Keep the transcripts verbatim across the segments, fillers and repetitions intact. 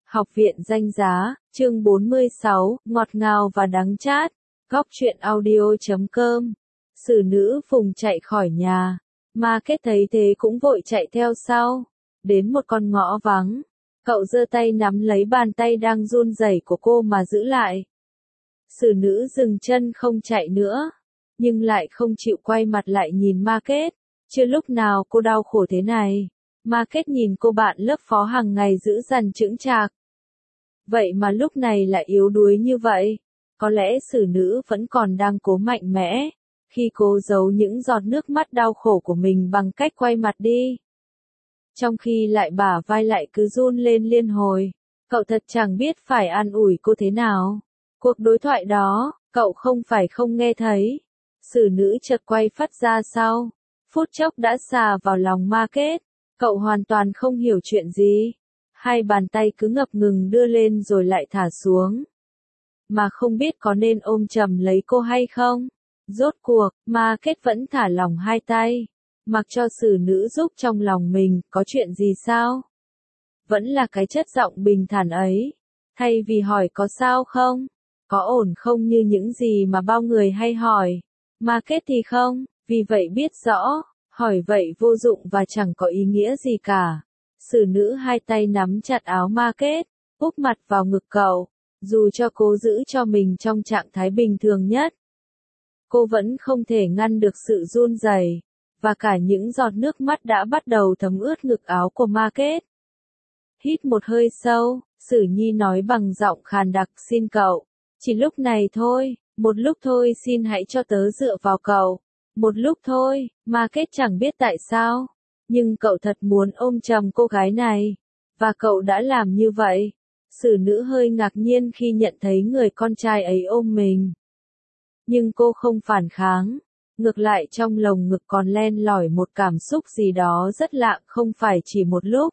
Học viện danh giá, chương bốn mươi sáu, ngọt ngào và đắng chát. Góc truyện audio chấm com. Sử nữ Phùng chạy khỏi nhà. Ma Kết thấy thế cũng vội chạy theo sau. Đến một con ngõ vắng. Cậu giơ tay nắm lấy bàn tay đang run rẩy của cô mà giữ lại. Sử nữ dừng chân không chạy nữa. Nhưng lại không chịu quay mặt lại nhìn Ma Kết. Chưa lúc nào cô đau khổ thế này. Ma Kết nhìn cô bạn lớp phó hàng ngày giữ dằn chững chạc. Vậy mà lúc này lại yếu đuối như vậy. Có lẽ sử nữ vẫn còn đang cố mạnh mẽ. Khi cô giấu những giọt nước mắt đau khổ của mình bằng cách quay mặt đi. Trong khi lại bả vai lại cứ run lên liên hồi. Cậu thật chẳng biết phải an ủi cô thế nào. Cuộc đối thoại đó, cậu không phải không nghe thấy. Sử nữ chợt quay phắt ra sau. Phút chốc đã xà vào lòng Ma Kết. Cậu hoàn toàn không hiểu chuyện gì. Hai bàn tay cứ ngập ngừng đưa lên rồi lại thả xuống. Mà không biết có nên ôm chầm lấy cô hay không. Rốt cuộc, Ma Kết vẫn thả lỏng hai tay. Mặc cho sử nữ giúp trong lòng mình, có chuyện gì sao? Vẫn là cái chất giọng bình thản ấy. Thay vì hỏi có sao không? Có ổn không như những gì mà bao người hay hỏi. Ma Kết thì không, vì vậy biết rõ, hỏi vậy vô dụng và chẳng có ý nghĩa gì cả. Sử nữ hai tay nắm chặt áo Ma Kết, úp mặt vào ngực cậu, dù cho cố giữ cho mình trong trạng thái bình thường nhất. Cô vẫn không thể ngăn được sự run rẩy, và cả những giọt nước mắt đã bắt đầu thấm ướt ngực áo của Ma Kết. Hít một hơi sâu, Sử Nhi nói bằng giọng khàn đặc, xin cậu, chỉ lúc này thôi, một lúc thôi xin hãy cho tớ dựa vào cậu, một lúc thôi. Ma Kết chẳng biết tại sao. Nhưng cậu thật muốn ôm chầm cô gái này. Và cậu đã làm như vậy. Sử nữ hơi ngạc nhiên khi nhận thấy người con trai ấy ôm mình. Nhưng cô không phản kháng. Ngược lại trong lồng ngực còn len lỏi một cảm xúc gì đó rất lạ, không phải chỉ một lúc.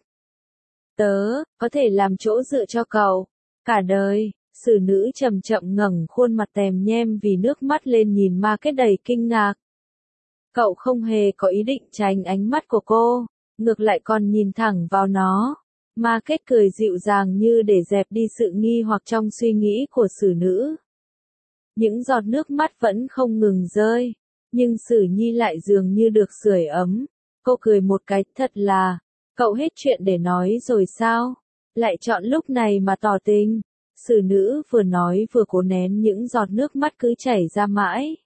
Tớ, có thể làm chỗ dựa cho cậu. Cả đời. Sử nữ chậm chậm ngẩng khuôn mặt tèm nhem vì nước mắt lên nhìn Ma Kết đầy kinh ngạc. Cậu không hề có ý định tránh ánh mắt của cô, ngược lại còn nhìn thẳng vào nó. Ma Kết cười dịu dàng như để dẹp đi sự nghi hoặc trong suy nghĩ của sử nữ. Những giọt nước mắt vẫn không ngừng rơi, nhưng Sử Nhi lại dường như được sưởi ấm. Cô cười một cái, thật là, cậu hết chuyện để nói rồi sao? Lại chọn lúc này mà tỏ tình. Sử nữ vừa nói vừa cố nén những giọt nước mắt cứ chảy ra mãi.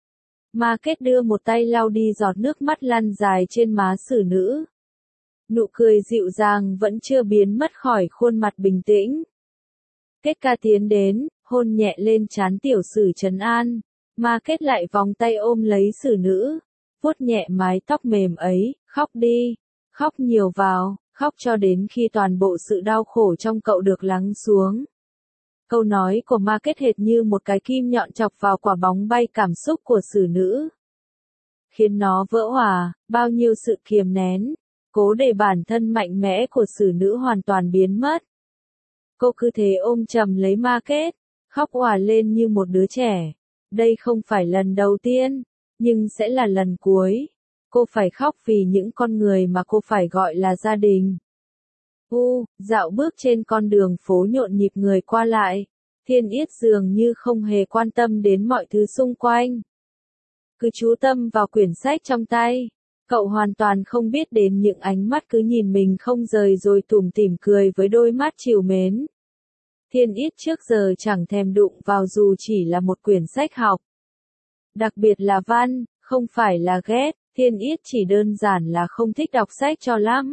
Ma Kết đưa một tay lau đi giọt nước mắt lăn dài trên má sử nữ. Nụ cười dịu dàng vẫn chưa biến mất khỏi khuôn mặt bình tĩnh. Kết ca tiến đến, hôn nhẹ lên trán tiểu sử trấn an. Ma Kết lại vòng tay ôm lấy sử nữ, vuốt nhẹ mái tóc mềm ấy, khóc đi, khóc nhiều vào, khóc cho đến khi toàn bộ sự đau khổ trong cậu được lắng xuống. Câu nói của Ma Kết hệt như một cái kim nhọn chọc vào quả bóng bay cảm xúc của sử nữ. Khiến nó vỡ òa, bao nhiêu sự kiềm nén, cố để bản thân mạnh mẽ của sử nữ hoàn toàn biến mất. Cô cứ thế ôm chầm lấy Ma Kết, khóc òa lên như một đứa trẻ. Đây không phải lần đầu tiên, nhưng sẽ là lần cuối. Cô phải khóc vì những con người mà cô phải gọi là gia đình. U, dạo bước trên con đường phố nhộn nhịp người qua lại, Thiên Yết dường như không hề quan tâm đến mọi thứ xung quanh. Cứ chú tâm vào quyển sách trong tay, cậu hoàn toàn không biết đến những ánh mắt cứ nhìn mình không rời rồi tủm tỉm cười với đôi mắt trìu mến. Thiên Yết trước giờ chẳng thèm đụng vào dù chỉ là một quyển sách học. Đặc biệt là văn, không phải là ghét, Thiên Yết chỉ đơn giản là không thích đọc sách cho lắm.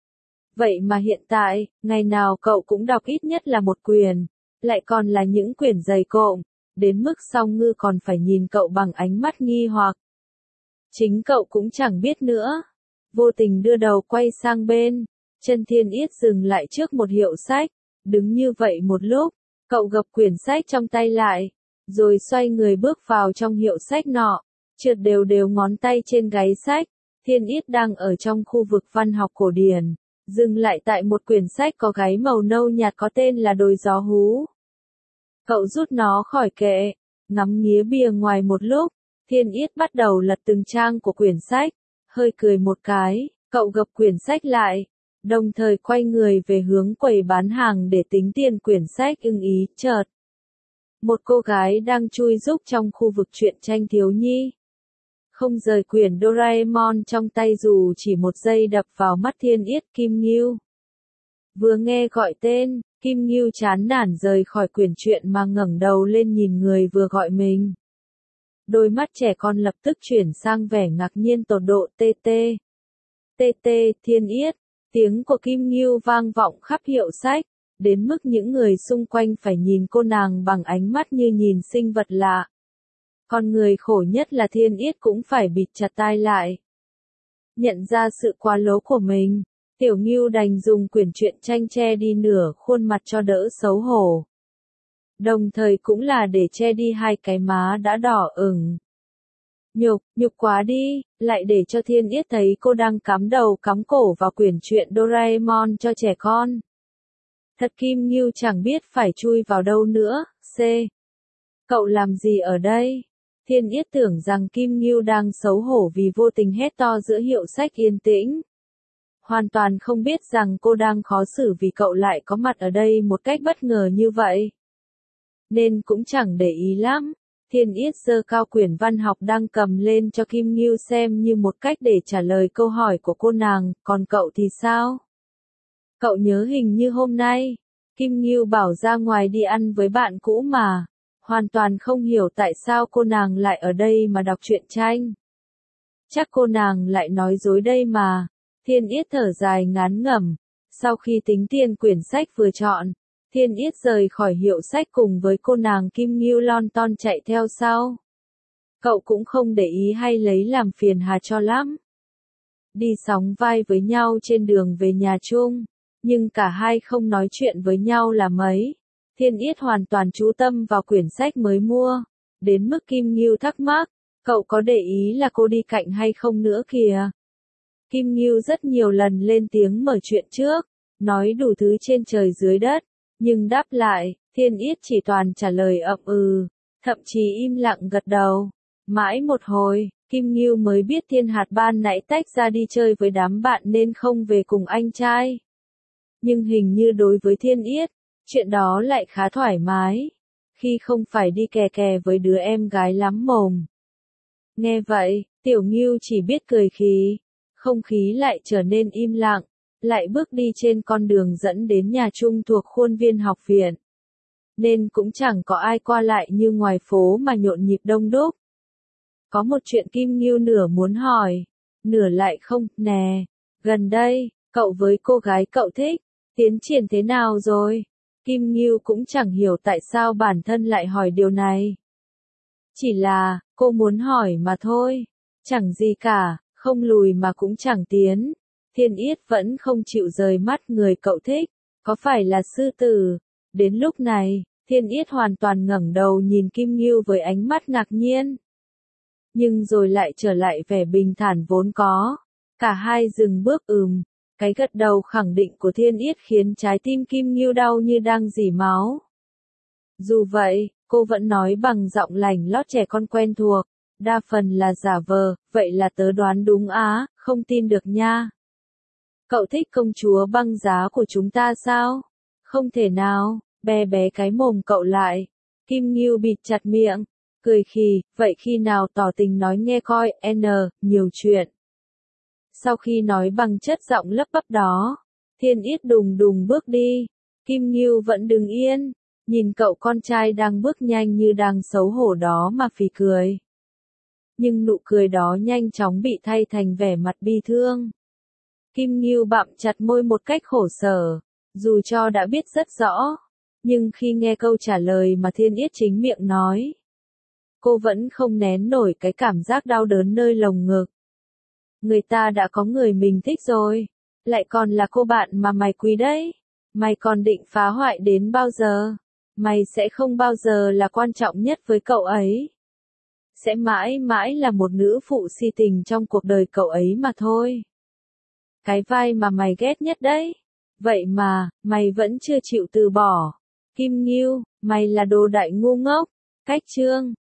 Vậy mà hiện tại, ngày nào cậu cũng đọc ít nhất là một quyển, lại còn là những quyển dày cộm, đến mức Song Ngư còn phải nhìn cậu bằng ánh mắt nghi hoặc. Chính cậu cũng chẳng biết nữa. Vô tình đưa đầu quay sang bên, chân Thiên Yết dừng lại trước một hiệu sách, đứng như vậy một lúc, cậu gập quyển sách trong tay lại, rồi xoay người bước vào trong hiệu sách nọ, trượt đều đều ngón tay trên gáy sách. Thiên Yết đang ở trong khu vực văn học cổ điển. Dừng lại tại một quyển sách có gáy màu nâu nhạt có tên là Đồi Gió Hú. Cậu rút nó khỏi kệ, ngắm nghía bìa ngoài một lúc, Thiên Yết bắt đầu lật từng trang của quyển sách, hơi cười một cái, cậu gập quyển sách lại, đồng thời quay người về hướng quầy bán hàng để tính tiền quyển sách ưng ý, chợt. Một cô gái đang chui rúc trong khu vực truyện tranh thiếu nhi. Không rời quyển Doraemon trong tay dù chỉ một giây đập vào mắt Thiên Yết Kim Ngưu. Vừa nghe gọi tên, Kim Ngưu chán nản rời khỏi quyển truyện mà ngẩng đầu lên nhìn người vừa gọi mình. Đôi mắt trẻ con lập tức chuyển sang vẻ ngạc nhiên tột độ. Tê tê. Tê tê, Thiên Yết. Tiếng của Kim Ngưu vang vọng khắp hiệu sách, đến mức những người xung quanh phải nhìn cô nàng bằng ánh mắt như nhìn sinh vật lạ. Con người khổ nhất là Thiên Yết cũng phải bịt chặt tai lại. Nhận ra sự quá lố của mình, Tiểu Ngưu đành dùng quyển truyện tranh che đi nửa khuôn mặt cho đỡ xấu hổ. Đồng thời cũng là để che đi hai cái má đã đỏ ửng. Nhục, nhục quá đi, lại để cho Thiên Yết thấy cô đang cắm đầu cắm cổ vào quyển truyện Doraemon cho trẻ con. Thật Kim Ngưu chẳng biết phải chui vào đâu nữa. C. Cậu làm gì ở đây? Thiên Yết tưởng rằng Kim Ngưu đang xấu hổ vì vô tình hét to giữa hiệu sách yên tĩnh. Hoàn toàn không biết rằng cô đang khó xử vì cậu lại có mặt ở đây một cách bất ngờ như vậy. Nên cũng chẳng để ý lắm. Thiên Yết giơ cao quyển văn học đang cầm lên cho Kim Ngưu xem như một cách để trả lời câu hỏi của cô nàng, còn cậu thì sao? Cậu nhớ hình như hôm nay, Kim Ngưu bảo ra ngoài đi ăn với bạn cũ mà, hoàn toàn không hiểu tại sao cô nàng lại ở đây mà đọc truyện tranh. Chắc cô nàng lại nói dối đây mà. Thiên Yết thở dài ngán ngẩm, sau khi tính tiền quyển sách vừa chọn, Thiên Yết rời khỏi hiệu sách cùng với cô nàng Kim Ngưu lon ton chạy theo sau. Cậu cũng không để ý hay lấy làm phiền hà cho lắm. Đi sóng vai với nhau trên đường về nhà chung, nhưng cả hai không nói chuyện với nhau là mấy. Thiên Yết hoàn toàn chú tâm vào quyển sách mới mua, đến mức Kim Ngưu thắc mắc, cậu có để ý là cô đi cạnh hay không nữa kìa. Kim Ngưu rất nhiều lần lên tiếng mở chuyện trước, nói đủ thứ trên trời dưới đất, nhưng đáp lại, Thiên Yết chỉ toàn trả lời ậm ừ, thậm chí im lặng gật đầu. Mãi một hồi, Kim Ngưu mới biết Thiên Hạt ban nãy tách ra đi chơi với đám bạn nên không về cùng anh trai. Nhưng hình như đối với Thiên Yết, chuyện đó lại khá thoải mái, khi không phải đi kè kè với đứa em gái lắm mồm. Nghe vậy, Tiểu Ngưu chỉ biết cười khí, không khí lại trở nên im lặng, lại bước đi trên con đường dẫn đến nhà chung thuộc khuôn viên học viện. Nên cũng chẳng có ai qua lại như ngoài phố mà nhộn nhịp đông đúc. Có một chuyện Kim Ngưu nửa muốn hỏi, nửa lại không. Nè, gần đây, cậu với cô gái cậu thích, tiến triển thế nào rồi? Kim Ngưu cũng chẳng hiểu tại sao bản thân lại hỏi điều này. Chỉ là, cô muốn hỏi mà thôi, chẳng gì cả, không lùi mà cũng chẳng tiến. Thiên Yết vẫn không chịu rời mắt người cậu thích, có phải là sư tử? Đến lúc này, Thiên Yết hoàn toàn ngẩng đầu nhìn Kim Ngưu với ánh mắt ngạc nhiên. Nhưng rồi lại trở lại vẻ bình thản vốn có. Cả hai dừng bước ừm, cái gật đầu khẳng định của Thiên Yết khiến trái tim Kim Ngưu đau như đang rỉ máu. Dù vậy, cô vẫn nói bằng giọng lành lót trẻ con quen thuộc, đa phần là giả vờ, vậy là tớ đoán đúng á, không tin được nha. Cậu thích công chúa băng giá của chúng ta sao? Không thể nào, bé bé cái mồm cậu lại. Kim Ngưu bịt chặt miệng, cười khì, vậy khi nào tỏ tình nói nghe coi, n, nhiều chuyện. Sau khi nói bằng chất giọng lấp bắp đó, Thiên Yết đùng đùng bước đi, Kim Ngưu vẫn đứng yên, nhìn cậu con trai đang bước nhanh như đang xấu hổ đó mà phì cười. Nhưng nụ cười đó nhanh chóng bị thay thành vẻ mặt bi thương. Kim Ngưu bặm chặt môi một cách khổ sở, dù cho đã biết rất rõ, nhưng khi nghe câu trả lời mà Thiên Yết chính miệng nói, cô vẫn không nén nổi cái cảm giác đau đớn nơi lồng ngực. Người ta đã có người mình thích rồi, lại còn là cô bạn mà mày quý đấy. Mày còn định phá hoại đến bao giờ? Mày sẽ không bao giờ là quan trọng nhất với cậu ấy. Sẽ mãi mãi là một nữ phụ si tình trong cuộc đời cậu ấy mà thôi. Cái vai mà mày ghét nhất đấy. Vậy mà, mày vẫn chưa chịu từ bỏ. Kim Ngưu, mày là đồ đại ngu ngốc. Cách chương.